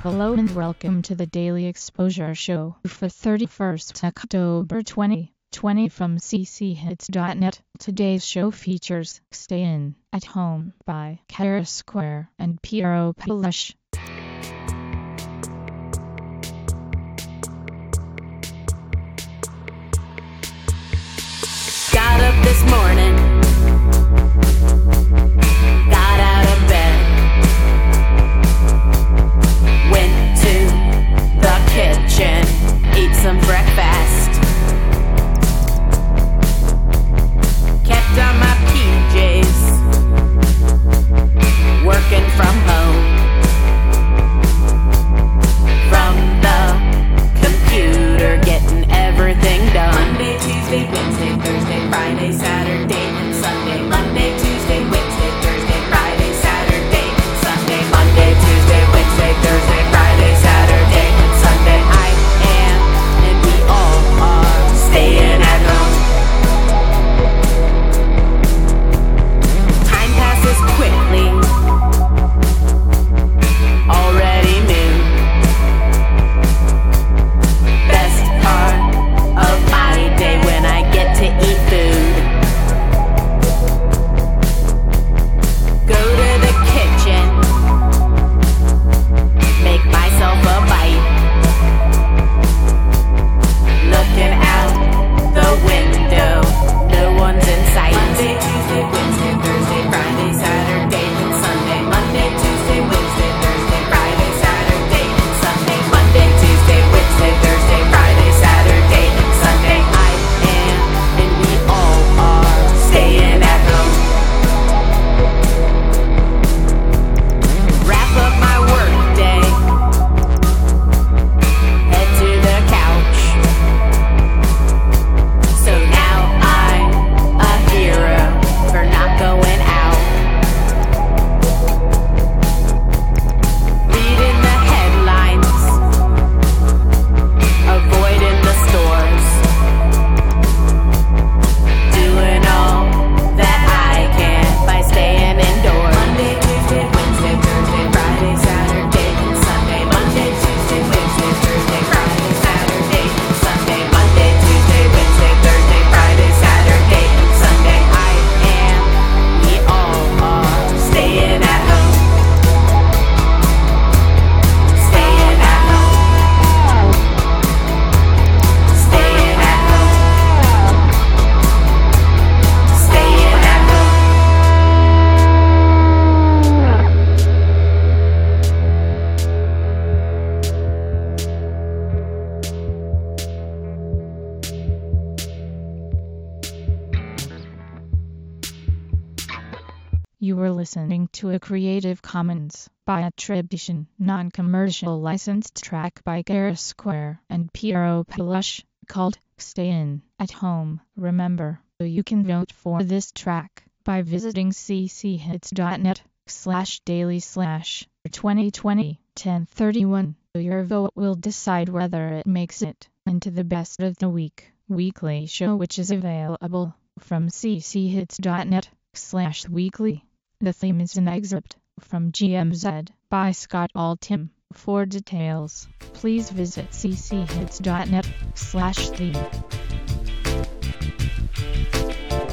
Hello and welcome to the Daily Exposure Show for 31st October 2020 from cchits.net. Today's show features Stay In at Home by Kara Square and Piero Palush. Got up this morning, got out of bed, went to the kitchen, ate some breakfast, kept on my PJs, working from home, from the computer, getting everything done. Monday, Tuesday, Wednesday, Thursday, Friday, Saturday, and Sunday. Monday, Tuesday, Wednesday, Thursday, Friday, Saturday, and Sunday. Monday, Tuesday, Wednesday, Thursday, Friday, Saturday, and Sunday. I am, and we all are, staying at home. Time passes quickly. Already noon. Best part of my day when I get to eat food. Go to the kitchen, make myself a bite. Looking out the window, no one's in sight. Monday, Tuesday, Wednesday, Thursday, Friday, Saturday, and Sunday. Monday, Tuesday, Wednesday, Thursday, Friday, Saturday, and Sunday. Monday, Tuesday, Wednesday, Thursday, Friday, Saturday, and Sunday. I am, and we all are, staying at home. Wrap up my work day, head to the couch. So now I'm a hero for not going out. Reading the headlines, avoiding the stores, doing all that I can by staying indoors. Monday, Tuesday, Wednesday, Thursday, Friday, Saturday, and Sunday. Monday, Tuesday, Wednesday, Thursday, Friday, Saturday, and Sunday. Monday, Tuesday, Wednesday, Thursday, Friday, Saturday, and Sunday. I am, we all are, staying at home. Staying at home. Staying at home. Staying at home. You were listening to a Creative Commons by attribution, non-commercial licensed track by Kara Square and Piero Palush called Stay In at Home. Remember, you can vote for this track by visiting cchits.net/daily/2020-1031. Your vote will decide whether it makes it into the best of the weekly show, which is available from cchits.net/weekly. The theme is an excerpt from GMZ by Scott Altham. For details, please visit cchits.net/theme.